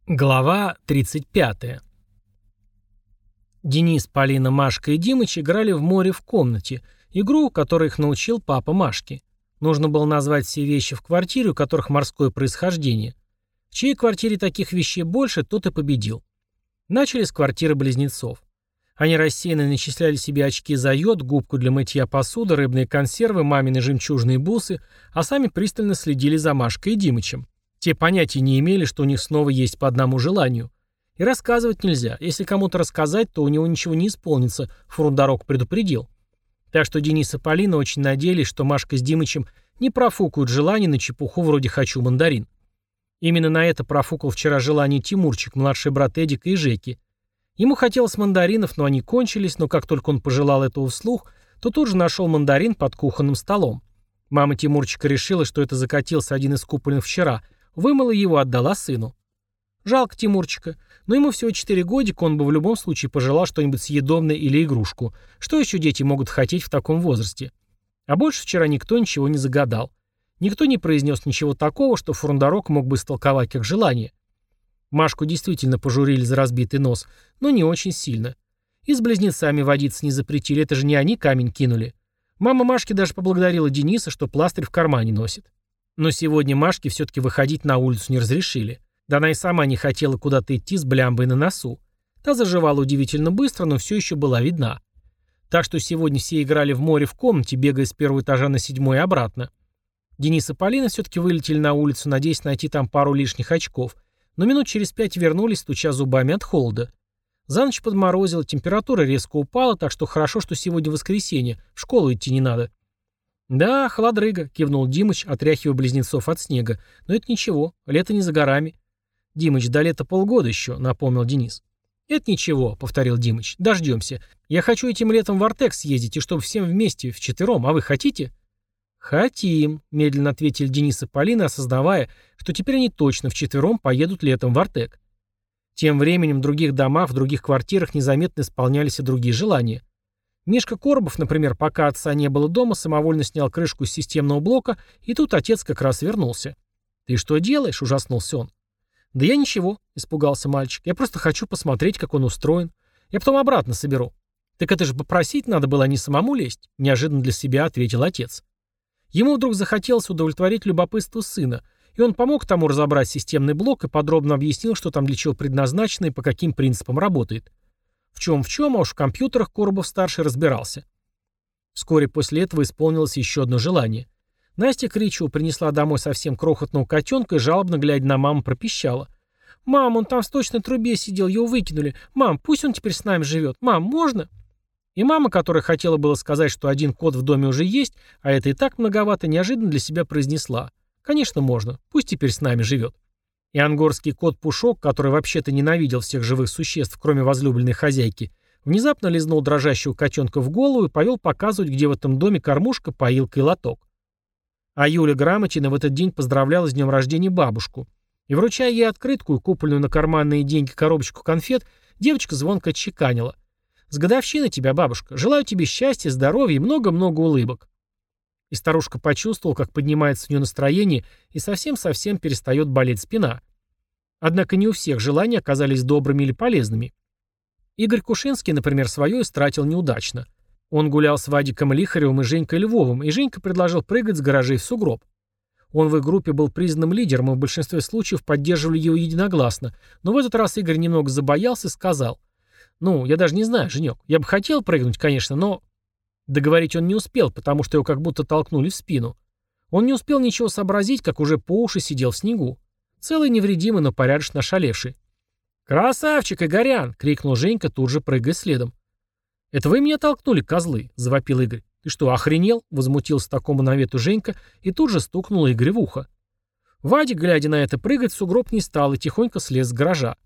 Глава 35. Денис, Полина, Машка и Димыч играли в море в комнате, игру, которой их научил папа Машки. Нужно было назвать все вещи в квартире, у которых морское происхождение. В чьей квартире таких вещей больше, тот и победил. Начали с квартиры близнецов. Они рассеянно начисляли себе очки за йод, губку для мытья посуды, рыбные консервы, мамины жемчужные бусы, а сами пристально следили за Машкой и Димычем. Те понятия не имели, что у них снова есть по одному желанию. И рассказывать нельзя. Если кому-то рассказать, то у него ничего не исполнится, Фрундарок предупредил. Так что Денис и Полина очень надеялись, что Машка с Димычем не профукают желание на чепуху вроде «хочу мандарин». Именно на это профукал вчера желание Тимурчик, младший брат Эдика и Жеки. Ему хотелось мандаринов, но они кончились, но как только он пожелал этого вслух, то тут же нашел мандарин под кухонным столом. Мама Тимурчика решила, что это закатился один из купленных вчера, вымыла его, отдала сыну. Жалко Тимурчика, но ему всего 4 годика, он бы в любом случае пожелал что-нибудь съедобное или игрушку. Что еще дети могут хотеть в таком возрасте? А больше вчера никто ничего не загадал. Никто не произнес ничего такого, что Фрундарок мог бы истолковать как желание. Машку действительно пожурили за разбитый нос, но не очень сильно. И с близнецами водиться не запретили, это же не они камень кинули. Мама Машки даже поблагодарила Дениса, что пластырь в кармане носит. Но сегодня Машке все-таки выходить на улицу не разрешили. Да она и сама не хотела куда-то идти с блямбой на носу. Та заживала удивительно быстро, но все еще была видна. Так что сегодня все играли в море в комнате, бегая с первого этажа на 7-й и обратно. Денис и Полина все-таки вылетели на улицу, надеясь найти там пару лишних очков. Но минут через 5 вернулись, стуча зубами от холода. За ночь подморозило, температура резко упала, так что хорошо, что сегодня воскресенье, в школу идти не надо. «Да, холодрыга», — кивнул Димыч, отряхивая близнецов от снега. «Но это ничего, лето не за горами». «Димыч, до лета полгода еще», — напомнил Денис. «Это ничего», — повторил Димыч. «Дождемся. Я хочу этим летом в Артек съездить, и чтобы всем вместе, вчетвером. А вы хотите?» «Хотим», — медленно ответили Денис и Полина, осознавая, что теперь они точно вчетвером поедут летом в Артек. Тем временем в других домах, в других квартирах незаметно исполнялись и другие желания. Мишка Коробов, например, пока отца не было дома, самовольно снял крышку с системного блока, и тут отец как раз вернулся. «Ты что делаешь?» — ужаснулся он. «Да я ничего», — испугался мальчик. «Я просто хочу посмотреть, как он устроен. Я потом обратно соберу». «Так это же попросить надо было, а не самому лезть», — неожиданно для себя ответил отец. Ему вдруг захотелось удовлетворить любопытство сына, и он помог тому разобрать системный блок и подробно объяснил, что там для чего предназначено и по каким принципам работает. В чем, а уж в компьютерах Коробов-старший разбирался. Вскоре после этого исполнилось еще одно желание. Настя Кричева принесла домой совсем крохотного котенка и, жалобно глядя на маму, пропищала. «Мам, он там в сточной трубе сидел, его выкинули. Мам, пусть он теперь с нами живет. Мам, можно?» И мама, которая хотела было сказать, что один кот в доме уже есть, а это и так многовато, неожиданно для себя произнесла. «Конечно, можно. Пусть теперь с нами живет». И ангорский кот Пушок, который вообще-то ненавидел всех живых существ, кроме возлюбленной хозяйки, внезапно лизнул дрожащего котенка в голову и повел показывать, где в этом доме кормушка, поилка и лоток. А Юля Грамотина в этот день поздравляла с днем рождения бабушку. И, вручая ей открытку и купленную на карманные деньги коробочку конфет, девочка звонко отчеканила. «С годовщиной тебя, бабушка! Желаю тебе счастья, здоровья и много-много улыбок!» И старушка почувствовала, как поднимается у нее настроение, и совсем-совсем перестает болеть спина. Однако не у всех желания оказались добрыми или полезными. Игорь Кушинский, например, свое истратил неудачно. Он гулял с Вадиком Лихаревым и Женькой Львовым, и Женька предложил прыгать с гаражей в сугроб. Он в их группе был признанным лидером, и в большинстве случаев поддерживали его единогласно, но в этот раз Игорь немного забоялся и сказал: «Ну, я даже не знаю, Женек, я бы хотел прыгнуть, конечно, но...» Договорить он не успел, потому что его как будто толкнули в спину. Он не успел ничего сообразить, как уже по уши сидел в снегу. Целый невредимый, но порядочно ошалевший. «Красавчик, Игорян!» — крикнул Женька, тут же прыгая следом. «Это вы меня толкнули, козлы!» — завопил Игорь. «Ты что, охренел?» — возмутился такому навету Женька и тут же стукнул Игоря в ухо. Вадик, глядя на это, прыгать в сугроб не стал и тихонько слез с гаража.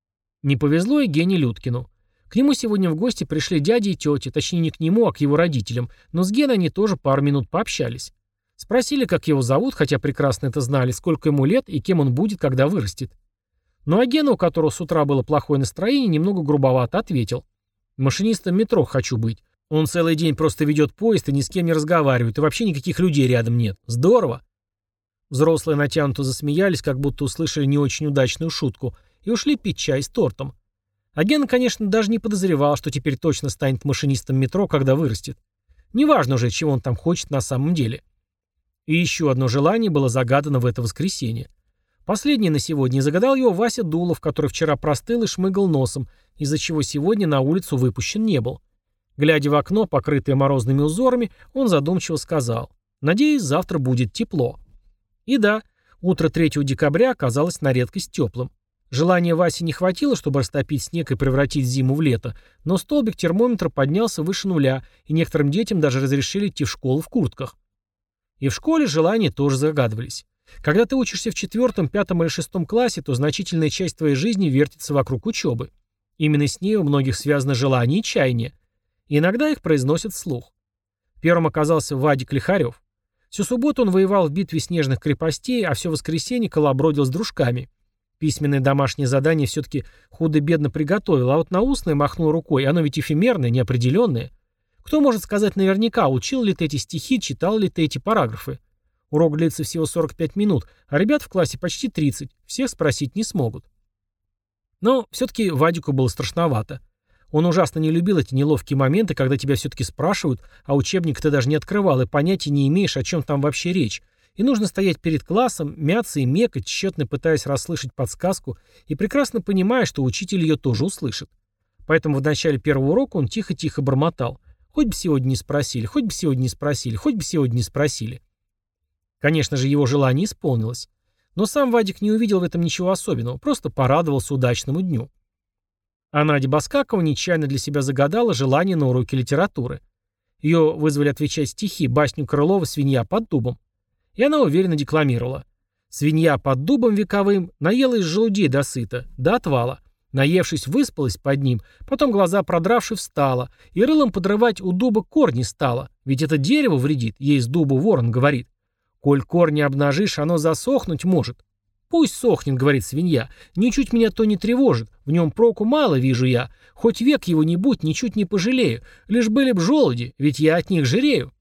Не повезло и Гене Людкину. К нему сегодня в гости пришли дядя и тетя, точнее не к нему, а к его родителям, но с Геной они тоже пару минут пообщались. Спросили, как его зовут, хотя прекрасно это знали, сколько ему лет и кем он будет, когда вырастет. Ну а Гена, у которого с утра было плохое настроение, немного грубовато ответил. «Машинистом метро хочу быть. Он целый день просто ведет поезд и ни с кем не разговаривает, и вообще никаких людей рядом нет. Здорово!» Взрослые натянуто засмеялись, как будто услышали не очень удачную шутку, и ушли пить чай с тортом. А Гена, конечно, даже не подозревал, что теперь точно станет машинистом метро, когда вырастет. Неважно уже, чего он там хочет на самом деле. И еще одно желание было загадано в это воскресенье. Последнее на сегодня загадал его Вася Дулов, который вчера простыл и шмыгал носом, из-за чего сегодня на улицу выпущен не был. Глядя в окно, покрытое морозными узорами, он задумчиво сказал: «Надеюсь, завтра будет тепло». И да, утро 3 декабря оказалось на редкость теплым. Желания Васи не хватило, чтобы растопить снег и превратить зиму в лето, но столбик термометра поднялся выше нуля, и некоторым детям даже разрешили идти в школу в куртках. И в школе желания тоже загадывались. Когда ты учишься в 4, 5 или 6 классе, то значительная часть твоей жизни вертится вокруг учебы. Именно с ней у многих связано желание и чаяние. И иногда их произносят вслух. Первым оказался Вадик Лихарев. Всю субботу он воевал в битве снежных крепостей, а все воскресенье колобродил с дружками. Письменное домашнее задание все-таки худо-бедно приготовил, а вот на устное махнул рукой, оно ведь эфемерное, неопределенное. Кто может сказать наверняка, учил ли ты эти стихи, читал ли ты эти параграфы? Урок длится всего 45 минут, а ребят в классе почти 30, всех спросить не смогут. Но все-таки Вадику было страшновато. Он ужасно не любил эти неловкие моменты, когда тебя все-таки спрашивают, а учебник ты даже не открывал и понятия не имеешь, о чем там вообще речь. И нужно стоять перед классом, мяться и мекать, тщетно пытаясь расслышать подсказку, и прекрасно понимая, что учитель ее тоже услышит. Поэтому в начале первого урока он тихо-тихо бормотал: «Хоть бы сегодня не спросили, хоть бы сегодня не спросили, хоть бы сегодня не спросили». Конечно же, его желание исполнилось. Но сам Вадик не увидел в этом ничего особенного, просто порадовался удачному дню. А Надя Баскакова нечаянно для себя загадала желание на уроке литературы. Ее вызвали отвечать стихи, басню Крылова «Свинья под дубом». И она уверенно декламировала: «Свинья под дубом вековым наела из желудей досыта, до отвала. Наевшись, выспалась под ним, потом глаза продравши встала, и рылом подрывать у дуба корни стала, ведь это дерево вредит, ей с дубу ворон говорит. Коль корни обнажишь, оно засохнуть может. Пусть сохнет, говорит свинья, ничуть меня то не тревожит, в нем проку мало вижу я, хоть век его не будь, ничуть не пожалею, лишь были б желуди, ведь я от них жирею».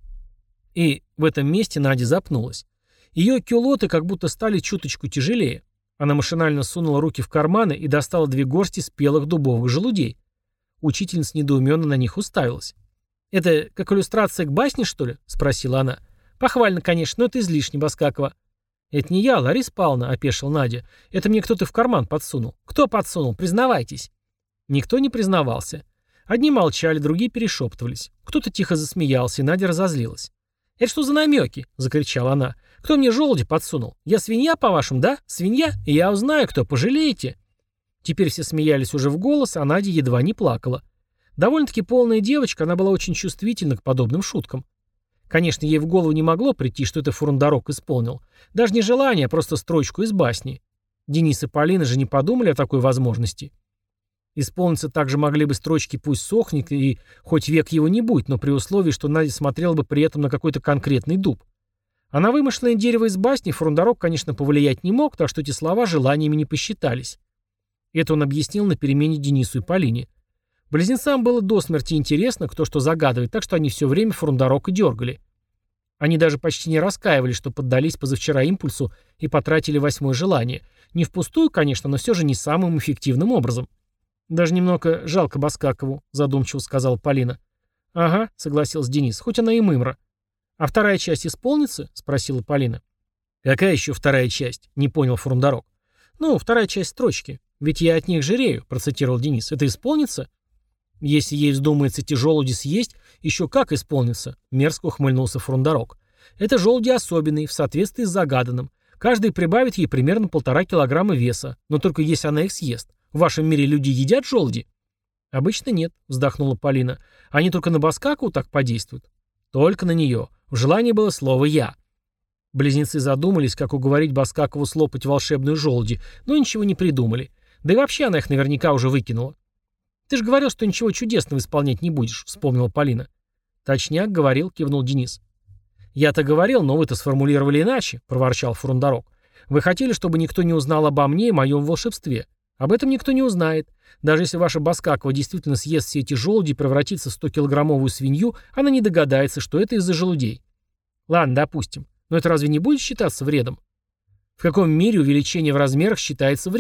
И в этом месте Надя запнулась. Ее кюлоты как будто стали чуточку тяжелее. Она машинально сунула руки в карманы и достала 2 горсти спелых дубовых желудей. Учительница недоуменно на них уставилась. «Это как иллюстрация к басне, что ли?» — спросила она. «Похвально, конечно, но это излишне, Баскакова». «Это не я, Лариса Павловна», — опешил Надя. «Это мне кто-то в карман подсунул». «Кто подсунул? Признавайтесь». Никто не признавался. Одни молчали, другие перешептывались. Кто-то тихо засмеялся, и Надя разозлилась. «Это что за намеки?» — закричала она. «Кто мне желуди подсунул? Я свинья, по-вашему, да? Свинья? И я узнаю, кто, пожалеете?» Теперь все смеялись уже в голос, а Надя едва не плакала. Довольно-таки полная девочка, она была очень чувствительна к подобным шуткам. Конечно, ей в голову не могло прийти, что это Фурундарок исполнил. Даже не желание, а просто строчку из басни. Денис и Полина же не подумали о такой возможности. Исполниться также могли бы строчки «Пусть сохнет» и «Хоть век его не будет», но при условии, что Надя смотрела бы при этом на какой-то конкретный дуб. А на вымышленное дерево из басни Фурундарок, конечно, повлиять не мог, так что эти слова желаниями не посчитались. Это он объяснил на перемене Денису и Полине. Близнецам было до смерти интересно, кто что загадывает, так что они все время Фурундарока дергали. Они даже почти не раскаивались, что поддались позавчера импульсу и потратили 8-е желание. Не впустую, конечно, но все же не самым эффективным образом. «Даже немного жалко Баскакову», — задумчиво сказала Полина. «Ага», — согласился Денис, — «хоть она и мымра». «А вторая часть исполнится?» — спросила Полина. «Какая еще вторая часть?» — не понял Фурундарок. «Ну, вторая часть строчки. Ведь я от них жирею», — процитировал Денис. «Это исполнится?» «Если ей вздумается эти желуди съесть, еще как исполнится», — мерзко ухмыльнулся Фурундарок. «Это желуди особенные, в соответствии с загаданным. Каждый прибавит ей примерно 1,5 килограмма веса, но только если она их съест. В вашем мире люди едят желуди?» «Обычно нет», — вздохнула Полина. «Они только на Баскакову так подействуют». «Только на нее. В желании было слово «я». Близнецы задумались, как уговорить Баскакову слопать волшебную желуди, но ничего не придумали. Да и вообще она их наверняка уже выкинула. «Ты же говорил, что ничего чудесного исполнять не будешь», — вспомнила Полина. «Точняк, говорил», — кивнул Денис. «Я-то говорил, но вы-то сформулировали иначе», — проворчал Фурундарок. «Вы хотели, чтобы никто не узнал обо мне и моем волшебстве. Об этом никто не узнает. Даже если ваша Баскакова действительно съест все эти желуди и превратится в 100-килограммовую свинью, она не догадается, что это из-за желудей. Ладно, допустим. Но это разве не будет считаться вредом?» «В каком мире увеличение в размерах считается вредом?»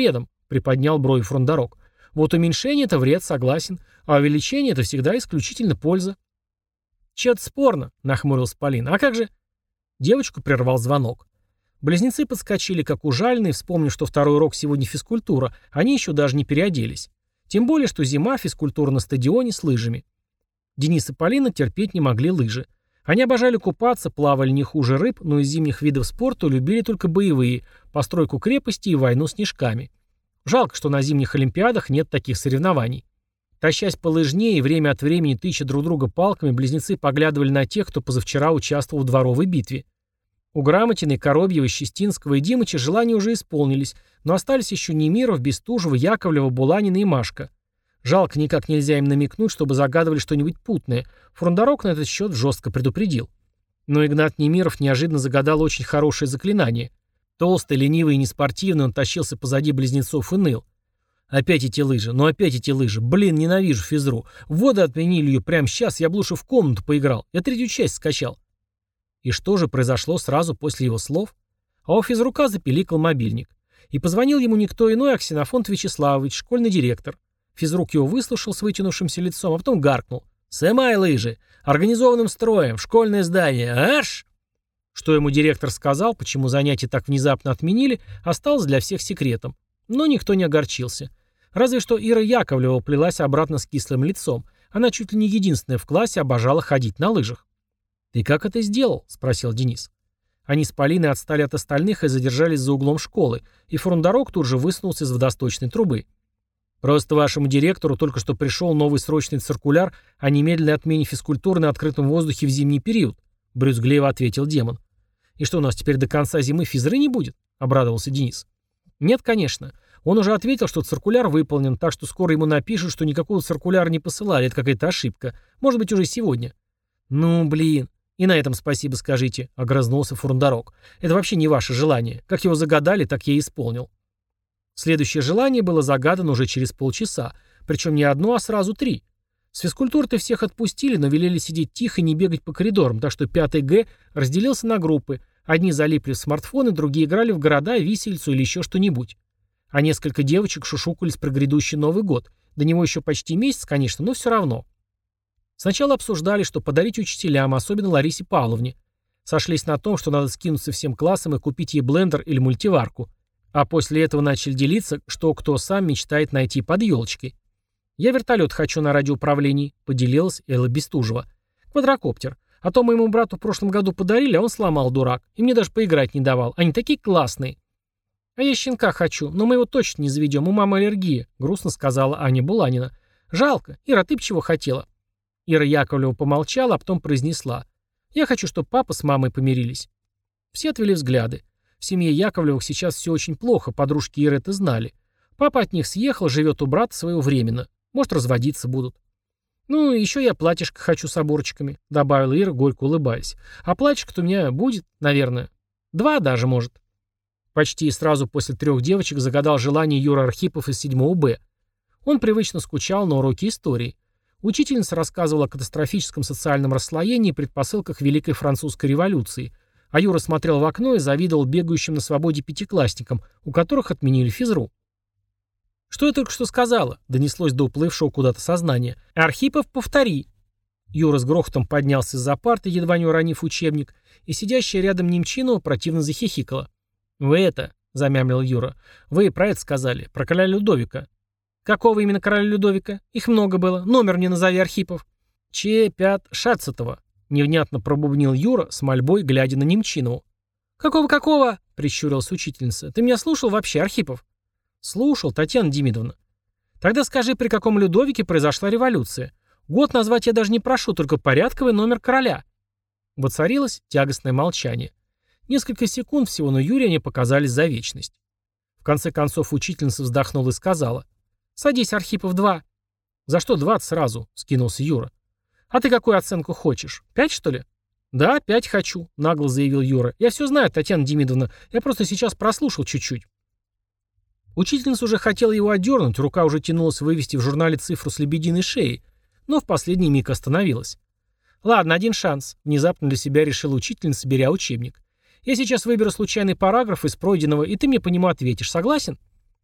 — приподнял брови Фрондарок. «Вот уменьшение — это вред, согласен, а увеличение — это всегда исключительно польза». «Чё-то спорно», — нахмурился Полина. «А как же...» Девочку прервал звонок. Близнецы подскочили, как ужаленные, вспомнив, что второй урок сегодня физкультура, они еще даже не переоделись. Тем более, что зима, физкультура на стадионе с лыжами. Денис и Полина терпеть не могли лыжи. Они обожали купаться, плавали не хуже рыб, но из зимних видов спорта любили только боевые, постройку крепости и войну снежками. Жалко, что на зимних олимпиадах нет таких соревнований. Тащась по лыжне и время от времени тыча друг друга палками, близнецы поглядывали на тех, кто позавчера участвовал в дворовой битве. У Грамотиной, Коробьева, Щестинского и Димыча желания уже исполнились, но остались еще Немиров, Бестужева, Яковлева, Буланина и Машка. Жалко, никак нельзя им намекнуть, чтобы загадывали что-нибудь путное. Фрондарок на этот счет жестко предупредил. Но Игнат Немиров неожиданно загадал очень хорошее заклинание. Толстый, ленивый и неспортивный, он тащился позади близнецов и ныл. «Опять эти лыжи, ну опять эти лыжи. Блин, ненавижу физру. Воды отменили ее прямо сейчас, я бы лучше в комнату поиграл. Я третью часть скачал». И что же произошло сразу после его слов? А у физрука запиликал мобильник. И позвонил ему никто иной, а Ксенофонт Вячеславович, школьный директор. Физрук его выслушал с вытянувшимся лицом, а потом гаркнул. «Сымай лыжи! Организованным строем! В школьное здание! Аш!» Что ему директор сказал, почему занятия так внезапно отменили, осталось для всех секретом. Но никто не огорчился. Разве что Ира Яковлева плелась обратно с кислым лицом. Она чуть ли не единственная в классе обожала ходить на лыжах. «Ты как это сделал?» — спросил Денис. Они с Полиной отстали от остальных и задержались за углом школы, и Фрондарок тут же высунулся из водосточной трубы. «Просто вашему директору только что пришел новый срочный циркуляр о немедленной отмене физкультуры на открытом воздухе в зимний период», — брюзгливо ответил демон. «И что, у нас теперь до конца зимы физры не будет?» — обрадовался Денис. «Нет, конечно. Он уже ответил, что циркуляр выполнен, так что скоро ему напишут, что никакого циркуляра не посылали, это какая-то ошибка. Может быть, уже сегодня». «Ну, блин. И на этом спасибо скажите», — огрызнулся Фурндарок. «Это вообще не ваше желание. Как его загадали, так я и исполнил». Следующее желание было загадано уже через полчаса, причем не одно, а сразу 3. С физкультуры-то всех отпустили, но велели сидеть тихо и не бегать по коридорам, так что 5 Г разделился на группы. Одни залипли в смартфоны, другие играли в города, виселицу или еще что-нибудь. А несколько девочек шушукались про грядущий Новый год. До него еще почти месяц, конечно, но все равно. Сначала обсуждали, что подарить учителям, особенно Ларисе Павловне. Сошлись на том, что надо скинуться всем классом и купить ей блендер или мультиварку. А после этого начали делиться, что кто сам мечтает найти под елочкой. «Я вертолет хочу на радиоуправлении», — поделилась Элла Бестужева. «Квадрокоптер. А то моему брату в прошлом году подарили, а он сломал, дурак. И мне даже поиграть не давал. Они такие классные». «А я щенка хочу, но мы его точно не заведем, у мамы аллергия», — грустно сказала Аня Буланина. «Жалко. Ира, ты б чего хотела?» Ира Яковлева помолчала, а потом произнесла. «Я хочу, чтобы папа с мамой помирились». Все отвели взгляды. В семье Яковлевых сейчас все очень плохо, подружки Иры это знали. Папа от них съехал, живет у брата своего временно. Может, разводиться будут. «Ну, еще я платьишко хочу с оборчиками», — добавила Ира, горько улыбаясь. «А платьишко-то у меня будет, наверное. 2 даже, может». Почти сразу после 3 девочек загадал желание Юра Архипов из 7 Б. Он привычно скучал на уроке истории. Учительница рассказывала о катастрофическом социальном расслоении и предпосылках Великой Французской революции, а Юра смотрел в окно и завидовал бегающим на свободе 5-классникам, у которых отменили физру. «Что я только что сказала?» — донеслось до уплывшего куда-то сознания. «Архипов, повтори!» Юра с грохотом поднялся из-за парты, едва не уронив учебник, и сидящая рядом Немчинова противно захихикала. «Вы это...» — замямлил Юра. «Вы про это сказали, про короля Людовика». «Какого именно короля Людовика? Их много было. Номер мне назови, Архипов». «Ч-5-16-го», — невнятно пробубнил Юра, с мольбой глядя на Немчинову. «Какого-какого?» — прищурилась учительница. «Ты меня слушал вообще, Архипов?» «Слушал, Татьяна Демидовна». «Тогда скажи, при каком Людовике произошла революция? Год назвать я даже не прошу, только порядковый номер короля». Воцарилось тягостное молчание. Несколько секунд всего, но Юрию они показались за вечность. В конце концов учительница вздохнула и сказала. «Садись, Архипов, 2». «За что 20 сразу?» — скинулся Юра. «А ты какую оценку хочешь? 5, что ли?» «Да, 5 хочу», — нагло заявил Юра. «Я все знаю, Татьяна Демидовна. Я просто сейчас прослушал чуть-чуть». Учительница уже хотела его отдернуть, рука уже тянулась вывести в журнале цифру с лебединой шеей, но в последний миг остановилась. «Ладно, один шанс», — внезапно для себя решила учительница, беря учебник. «Я сейчас выберу случайный параграф из пройденного, и ты мне по нему ответишь. Согласен?»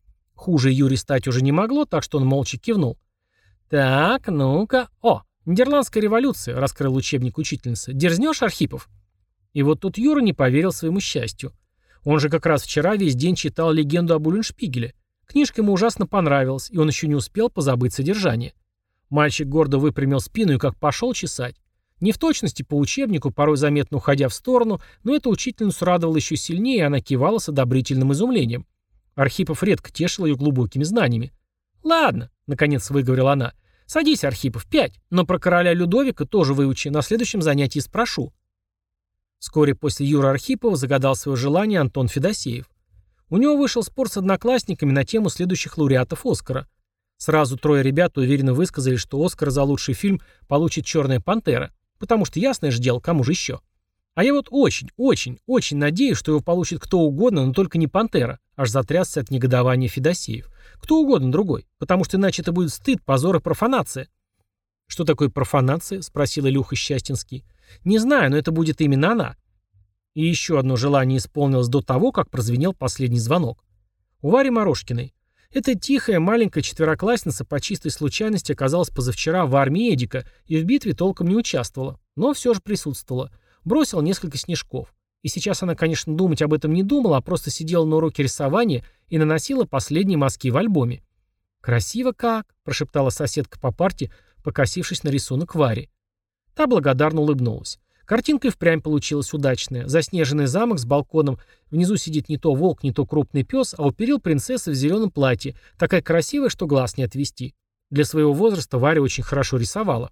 Хуже Юре стать уже не могло, так что он молча кивнул. «Так, ну-ка. О, Нидерландская революция», — раскрыл учебник учительница. «Дерзнешь, Архипов?» И вот тут Юра не поверил своему счастью. Он же как раз вчера весь день читал легенду об Уллиншпигеле. Книжка ему ужасно понравилась, и он еще не успел позабыть содержание. Мальчик гордо выпрямил спину и как пошел чесать. Не в точности по учебнику, порой заметно уходя в сторону, но эта учительницу радовала еще сильнее, и она кивала с одобрительным изумлением. Архипов редко тешил ее глубокими знаниями. «Ладно», — наконец выговорила она, — «садись, Архипов, 5, но про короля Людовика тоже выучи, на следующем занятии спрошу». Вскоре после Юры Архипова загадал свое желание Антон Федосеев. У него вышел спор с одноклассниками на тему следующих лауреатов «Оскара». Сразу трое ребят уверенно высказали, что «Оскар» за лучший фильм получит «Черная пантера», потому что, ясное же дело, кому же еще. А я вот очень, очень, очень надеюсь, что его получит кто угодно, но только не «Пантера», аж затрясся от негодования Федосеев. Кто угодно другой, потому что иначе это будет стыд, позор и профанация. «Что такое профанация?» — спросил Илюха Счастинский. «Не знаю, но это будет именно она». И еще одно желание исполнилось до того, как прозвенел последний звонок. У Вари Морошкиной. Эта тихая, маленькая четвероклассница по чистой случайности оказалась позавчера в армии Эдика и в битве толком не участвовала, но все же присутствовала. Бросила несколько снежков. И сейчас она, конечно, думать об этом не думала, а просто сидела на уроке рисования и наносила последние мазки в альбоме. «Красиво как!» – прошептала соседка по парте, покосившись на рисунок Вари. Та благодарно улыбнулась. Картинка и впрямь получилась удачная. Заснеженный замок с балконом. Внизу сидит не то волк, не то крупный пес, а у перил принцесса в зеленом платье. Такая красивая, что глаз не отвести. Для своего возраста Варя очень хорошо рисовала.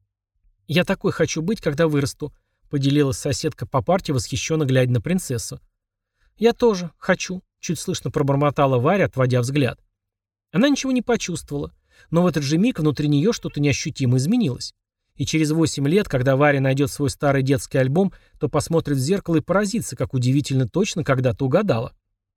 «Я такой хочу быть, когда вырасту», — поделилась соседка по парте, восхищенно глядя на принцессу. «Я тоже хочу», — чуть слышно пробормотала Варя, отводя взгляд. Она ничего не почувствовала, но в этот же миг внутри нее что-то неощутимо изменилось. И через 8 лет, когда Варя найдет свой старый детский альбом, то посмотрит в зеркало и поразится, как удивительно точно когда-то угадала.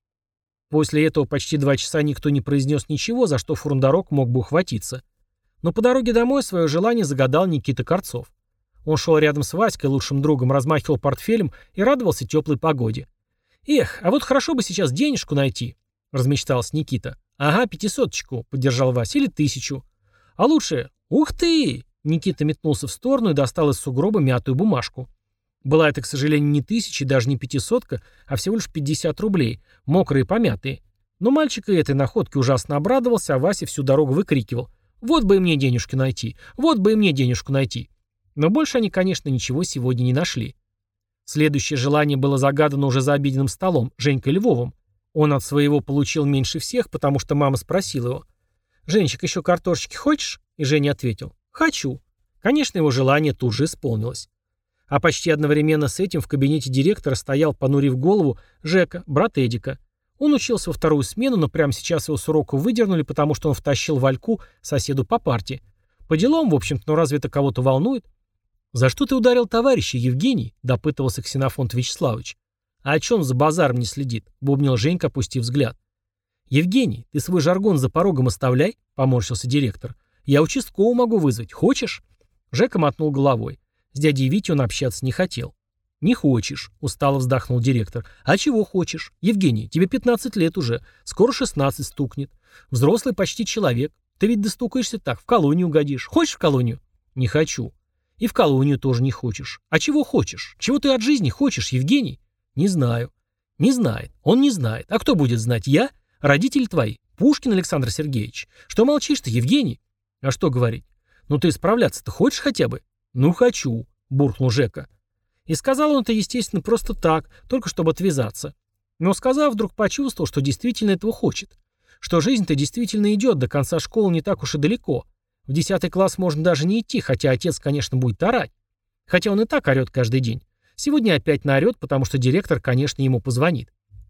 После этого почти 2 часа никто не произнес ничего, за что Фурундарок мог бы ухватиться. Но по дороге домой свое желание загадал Никита Корцов. Он шел рядом с Васькой, лучшим другом, размахивал портфелем и радовался теплой погоде. «Эх, а вот хорошо бы сейчас денежку найти», — размечтался Никита. «Ага, 500-очку», — поддержал Вася, — «или 1000. А лучше... Ух ты!» Никита метнулся в сторону и достал из сугроба мятую бумажку. Была это, к сожалению, не 1000, даже не 500, а всего лишь 50 рублей, мокрые и помятые. Но мальчик и этой находке ужасно обрадовался, а Вася всю дорогу выкрикивал: «Вот бы и мне денежку найти! Вот бы и мне денежку найти!» Но больше они, конечно, ничего сегодня не нашли. Следующее желание было загадано уже за обеденным столом, Женькой Львовым. Он от своего получил меньше всех, потому что мама спросила его: «Женечек, еще картошечки хочешь?» И Женя ответил: «Хочу». Конечно, его желание тут же исполнилось. А почти одновременно с этим в кабинете директора стоял, понурив голову, Жека, брат Эдика. Он учился во 2-ю смену, но прямо сейчас его с урока выдернули, потому что он втащил Вальку, соседу по парте. По делам, в общем-то, но разве это кого-то волнует? «За что ты ударил товарища, Евгений?» – допытывался Ксенофонт Вячеславович. «А о чем за базаром не следит?» – бубнил Женька, опустив взгляд. «Евгений, ты свой жаргон за порогом оставляй», – поморщился директор. «Я участкового могу вызвать. Хочешь?» Жека мотнул головой. С дядей Витей он общаться не хотел. «Не хочешь», — устало вздохнул директор. «А чего хочешь? Евгений, тебе 15 лет уже. Скоро 16 стукнет. Взрослый почти человек. Ты ведь достукаешься так, в колонию угодишь. Хочешь в колонию?» «Не хочу». «И в колонию тоже не хочешь. А чего хочешь? Чего ты от жизни хочешь, Евгений?» «Не знаю». «Не знает. Он не знает. А кто будет знать? Я? Родители твои? Пушкин Александр Сергеевич? Что молчишь-то, Евгений?» «А что говорить? Ну ты справляться-то хочешь хотя бы?» «Ну хочу», — буркнул Жека. И сказал он это, естественно, просто так, только чтобы отвязаться. Но сказав, вдруг почувствовал, что действительно этого хочет. Что жизнь-то действительно идет, до конца школы не так уж и далеко. В 10 класс можно даже не идти, хотя отец, конечно, будет орать. Хотя он и так орет каждый день. Сегодня опять наорет, потому что директор, конечно, ему позвонит.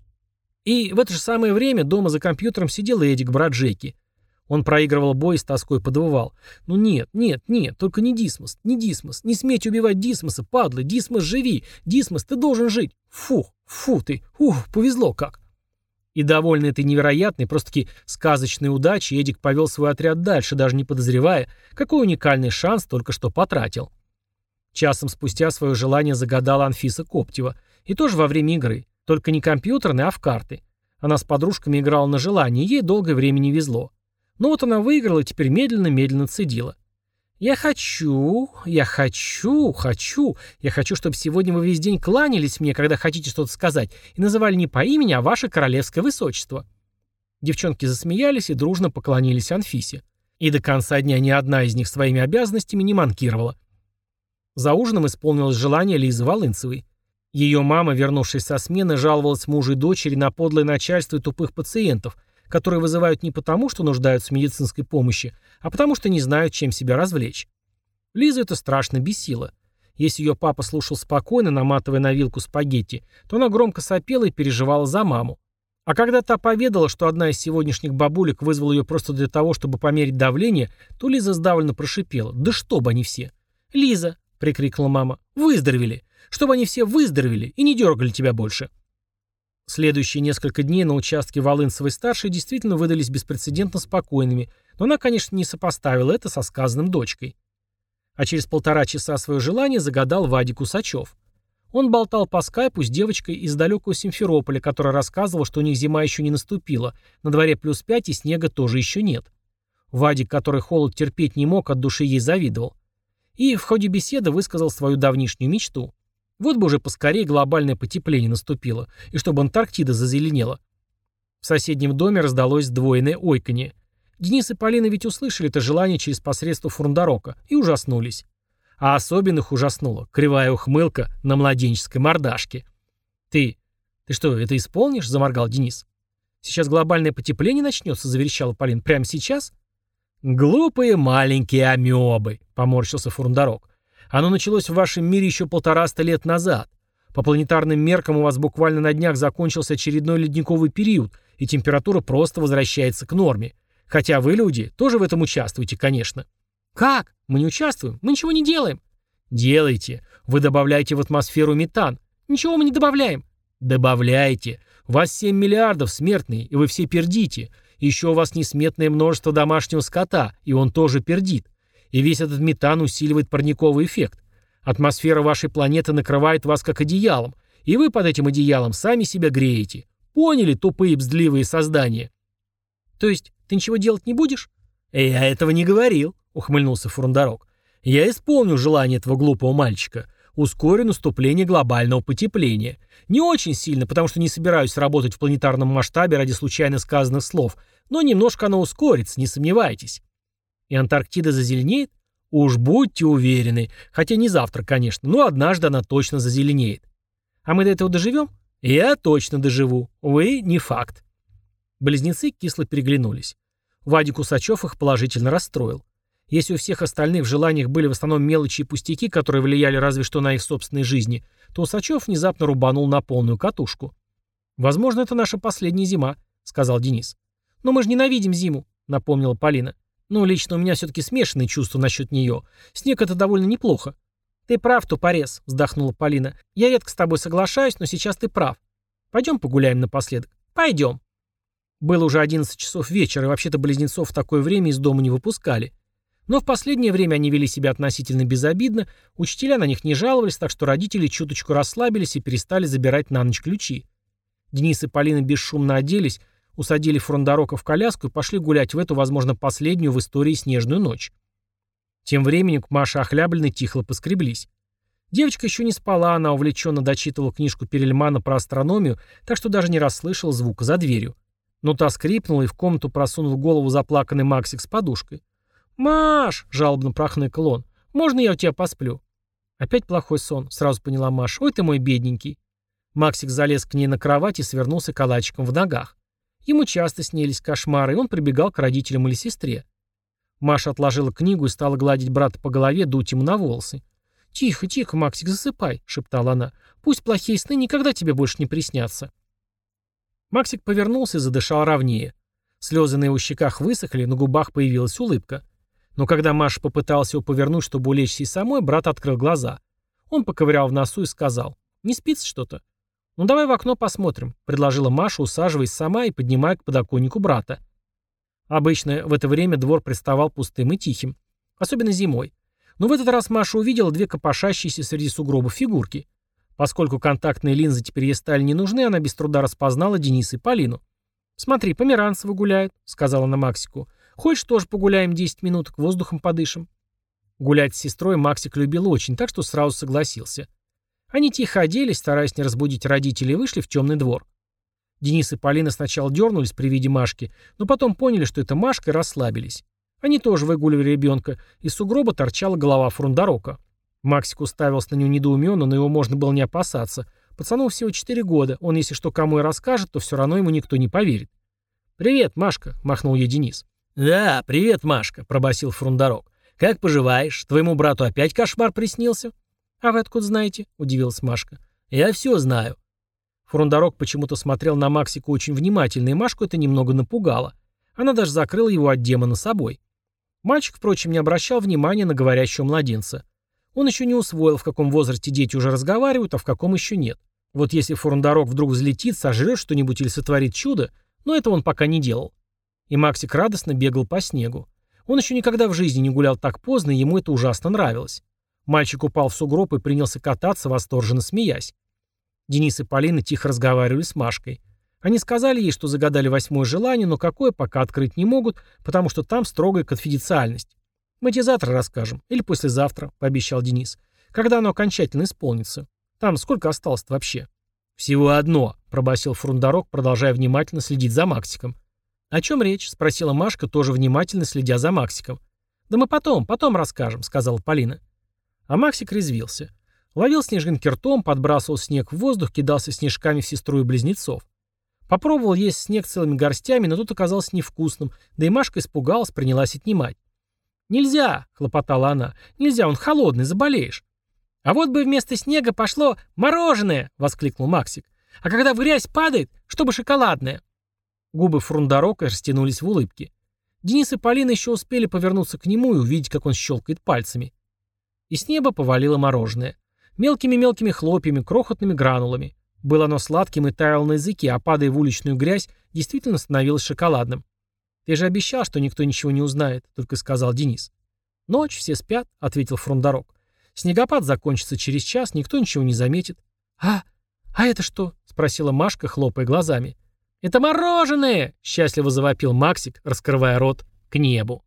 И в это же самое время дома за компьютером сидел Эдик, брат Жеки. Он проигрывал бой и с тоской подвывал. «Ну нет, нет, нет, только не Дисмос, не Дисмос, не сметь убивать Дисмоса, падлы, Дисмос, живи, Дисмос, ты должен жить, фу, фу ты, повезло как». И довольный этой невероятной, просто-таки сказочной удачей, Эдик повел свой отряд дальше, даже не подозревая, какой уникальный шанс только что потратил. Часом спустя свое желание загадала Анфиса Коптева, и тоже во время игры, только не компьютерной, а в карты. Она с подружками играла на желание, ей долгое время не везло. Но вот она выиграла и теперь медленно-медленно цедила. Я хочу, чтобы сегодня вы весь день кланялись мне, когда хотите что-то сказать, и называли не по имени, а ваше королевское высочество». Девчонки засмеялись и дружно поклонились Анфисе. И до конца дня ни одна из них своими обязанностями не манкировала. За ужином исполнилось желание Лизы Волынцевой. Ее мама, вернувшись со смены, жаловалась мужу и дочери на подлое начальство и тупых пациентов, которые вызывают не потому, что нуждаются в медицинской помощи, а потому что не знают, чем себя развлечь. Лизу это страшно бесило. Если ее папа слушал спокойно, наматывая на вилку спагетти, то она громко сопела и переживала за маму. А когда та поведала, что одна из сегодняшних бабулек вызвала ее просто для того, чтобы померить давление, то Лиза сдавленно прошипела: «Да чтоб они все!» «Лиза!» — прикрикнула мама. «Выздоровели! Чтобы они все выздоровели и не дергали тебя больше!» Следующие несколько дней на участке Волынцевой-старшей действительно выдались беспрецедентно спокойными, но она, конечно, не сопоставила это со сказанным дочкой. А через 1,5 часа свое желание загадал Вадик Усачев. Он болтал по скайпу с девочкой из далекого Симферополя, которая рассказывала, что у них зима еще не наступила, на дворе +5 и снега тоже еще нет. Вадик, который холод терпеть не мог, от души ей завидовал. И в ходе беседы высказал свою давнишнюю мечту. Вот бы уже поскорее глобальное потепление наступило, и чтобы Антарктида зазеленела. В соседнем доме раздалось сдвоенное ойканье. Денис и Полина ведь услышали это желание через посредство Фрундорока и ужаснулись. А особенно их ужаснула кривая ухмылка на младенческой мордашке. «Ты что, это исполнишь?» — заморгал Денис. «Сейчас глобальное потепление начнется?» — заверещала Полина. «Прямо сейчас?» «Глупые маленькие амебы», — поморщился Фрундорок. «Оно началось в вашем мире еще 150 лет назад. По планетарным меркам у вас буквально на днях закончился очередной ледниковый период, и температура просто возвращается к норме. Хотя вы, люди, тоже в этом участвуете, конечно». «Как? Мы не участвуем? Мы ничего не делаем». «Делаете. Вы добавляете в атмосферу метан». «Ничего мы не добавляем». «Добавляете. Вас 7 миллиардов, смертные, и вы все пердите. Еще у вас несметное множество домашнего скота, и он тоже пердит. И весь этот метан усиливает парниковый эффект. Атмосфера вашей планеты накрывает вас как одеялом, и вы под этим одеялом сами себя греете. Поняли, тупые бздливые создания?» «То есть ты ничего делать не будешь?» «Я этого не говорил», — ухмыльнулся Фрундорок. «Я исполню желание этого глупого мальчика. Ускорю наступление глобального потепления. Не очень сильно, потому что не собираюсь работать в планетарном масштабе ради случайно сказанных слов, но немножко оно ускорится, не сомневайтесь». «И Антарктида зазеленеет?» «Уж будьте уверены. Хотя не завтра, конечно, но однажды она точно зазеленеет». «А мы до этого доживем?» «Я точно доживу. Вы не факт». Близнецы кисло переглянулись. Вадик Усачев их положительно расстроил. Если у всех остальных в желаниях были в основном мелочи и пустяки, которые влияли разве что на их собственной жизни, то Усачев внезапно рубанул на полную катушку. «Возможно, это наша последняя зима», — сказал Денис. «Но мы же ненавидим зиму», — напомнила Полина. «Ну, лично у меня все-таки смешанные чувства насчет нее. Снег — это довольно неплохо». «Ты прав, тупорез», — вздохнула Полина. «Я редко с тобой соглашаюсь, но сейчас ты прав. Пойдем погуляем напоследок». «Пойдем». Было уже 11 часов вечера, и вообще-то близнецов в такое время из дома не выпускали. Но в последнее время они вели себя относительно безобидно, учителя на них не жаловались, так что родители чуточку расслабились и перестали забирать на ночь ключи. Денис и Полина бесшумно оделись, усадили Фрундорока в коляску и пошли гулять в эту, возможно, последнюю в истории снежную ночь. Тем временем к Маше Охлябельной тихо поскреблись. Девочка еще не спала, она увлеченно дочитывала книжку Перельмана про астрономию, так что даже не расслышала звука за дверью. Но та скрипнула, и в комнату просунул голову заплаканный Максик с подушкой. «Маш!» — жалобно прохныкал он. «Можно я у тебя посплю?» «Опять плохой сон», — сразу поняла Маша. «Ой ты мой бедненький». Максик залез к ней на кровать и свернулся калачиком в ногах. Ему часто снились кошмары, и он прибегал к родителям или сестре. Маша отложила книгу и стала гладить брата по голове, дуть ему на волосы. «Тихо, тихо, Максик, засыпай», — шептала она. «Пусть плохие сны никогда тебе больше не приснятся». Максик повернулся и задышал ровнее. Слезы на его щеках высохли, на губах появилась улыбка. Но когда Маша попыталась его повернуть, чтобы улечься и самой, брат открыл глаза. Он поковырял в носу и сказал: «Не спится что-то?» «Ну давай в окно посмотрим», — предложила Маша, усаживаясь сама и поднимая к подоконнику брата. Обычно в это время двор приставал пустым и тихим. Особенно зимой. Но в этот раз Маша увидела две копошащиеся среди сугробов фигурки. Поскольку контактные линзы теперь ей стали не нужны, она без труда распознала Дениса и Полину. «Смотри, померанцевы гуляют», — сказала она Максику. «Хочешь, тоже погуляем 10 минуток, воздухом подышим?» Гулять с сестрой Максик любил очень, так что сразу согласился. Они тихо оделись, стараясь не разбудить родителей, и вышли в темный двор. Денис и Полина сначала дернулись при виде Машки, но потом поняли, что это Машка, и расслабились. Они тоже выгуливали ребенка, из сугроба торчала голова Фрундорока. Максик уставился на него недоуменно, но его можно было не опасаться. Пацану всего 4 года, он если что кому и расскажет, то все равно ему никто не поверит. «Привет, Машка», — махнул ей Денис. «Да, привет, Машка», — пробасил Фрундорок. «Как поживаешь? Твоему брату опять кошмар приснился?» «А вы откуда знаете?» — удивилась Машка. «Я все знаю». Фрундорок почему-то смотрел на Максика очень внимательно, и Машку это немного напугало. Она даже закрыла его от демона собой. Мальчик, впрочем, не обращал внимания на говорящего младенца. Он еще не усвоил, в каком возрасте дети уже разговаривают, а в каком еще нет. Вот если Фрундорок вдруг взлетит, сожрет что-нибудь или сотворит чудо, но этого он пока не делал. И Максик радостно бегал по снегу. Он еще никогда в жизни не гулял так поздно, и ему это ужасно нравилось. Мальчик упал в сугроб и принялся кататься, восторженно смеясь. Денис и Полина тихо разговаривали с Машкой. Они сказали ей, что загадали 8-е желание, но какое пока открыть не могут, потому что там строгая конфиденциальность. «Мы тебе завтра расскажем. Или послезавтра», — пообещал Денис. «Когда оно окончательно исполнится. Там сколько осталось-то вообще?» «Всего одно», — пробасил Фрундорок, продолжая внимательно следить за Максиком. «О чем речь?» — спросила Машка, тоже внимательно следя за Максиком. «Да мы потом расскажем», — сказала Полина. А Максик резвился. Ловил снежинки ртом, подбрасывал снег в воздух, кидался снежками в сестру и близнецов. Попробовал есть снег целыми горстями, но тот оказался невкусным, да и Машка испугалась, принялась отнимать. «Нельзя!» — хлопотала она. «Нельзя, он холодный, заболеешь». «А вот бы вместо снега пошло мороженое!» — воскликнул Максик. «А когда в грязь падает, чтобы шоколадное!» Губы Фрундорока растянулись в улыбке. Денис и Полина еще успели повернуться к нему и увидеть, как он щелкает пальцами. И с неба повалило мороженое. Мелкими-мелкими хлопьями, крохотными гранулами. Было оно сладким и таяло на языке, а падая в уличную грязь, действительно становилось шоколадным. «Ты же обещал, что никто ничего не узнает», — только сказал Денис. «Ночь, все спят», — ответил Фрундорок. «Снегопад закончится через час, никто ничего не заметит». «А это что?» — спросила Машка, хлопая глазами. «Это мороженое!» — счастливо завопил Максик, раскрывая рот к небу.